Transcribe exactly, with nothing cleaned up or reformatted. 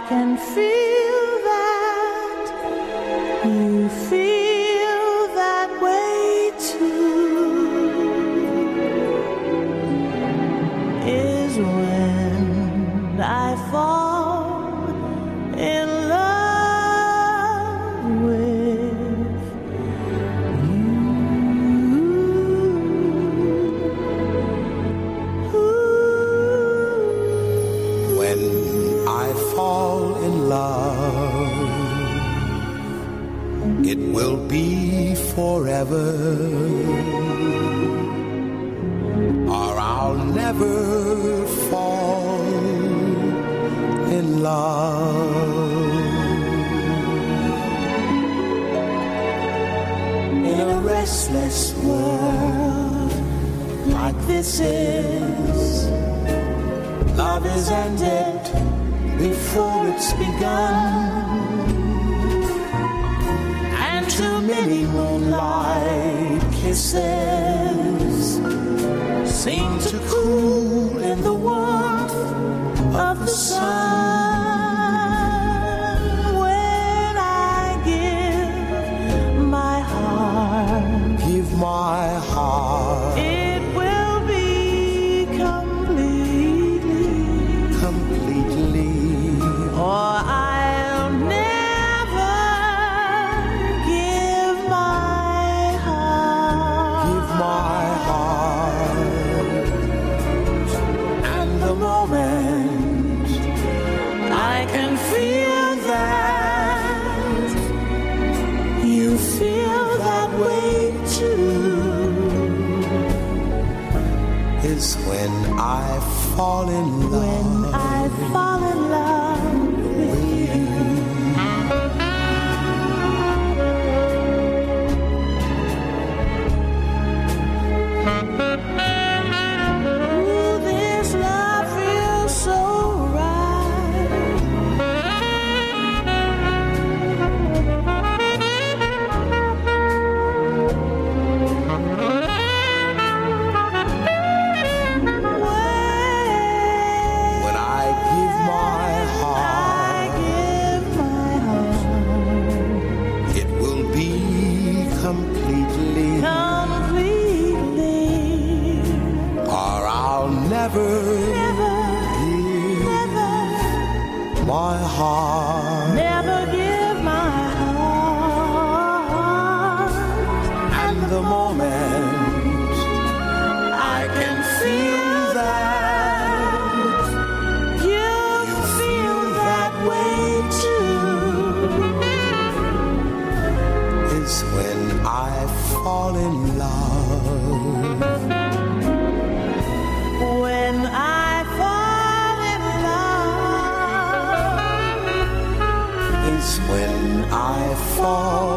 can feel that you feel that way too, is when I fall in love with you. When I fall in love, it will be forever, or I'll never fall in love. In a restless world like this is, love is ended before it's begun, and too many moonlight kisses seem to cool in the warmth of the sun. When I give my heart, Give my heart it will be completely, completely, or I'll never give my heart. give my heart. And the moment I can feel that you feel that way too, Is when I fall in love. when I fall in love with you. Ooh, this love feels so right. When I give my I heart, give my heart it will be completely, completely, or I'll never never, give never, my heart. never give my heart. And the moment I can feel that you feel that way too, is when I fall in love. when I fall in love, Is when I fall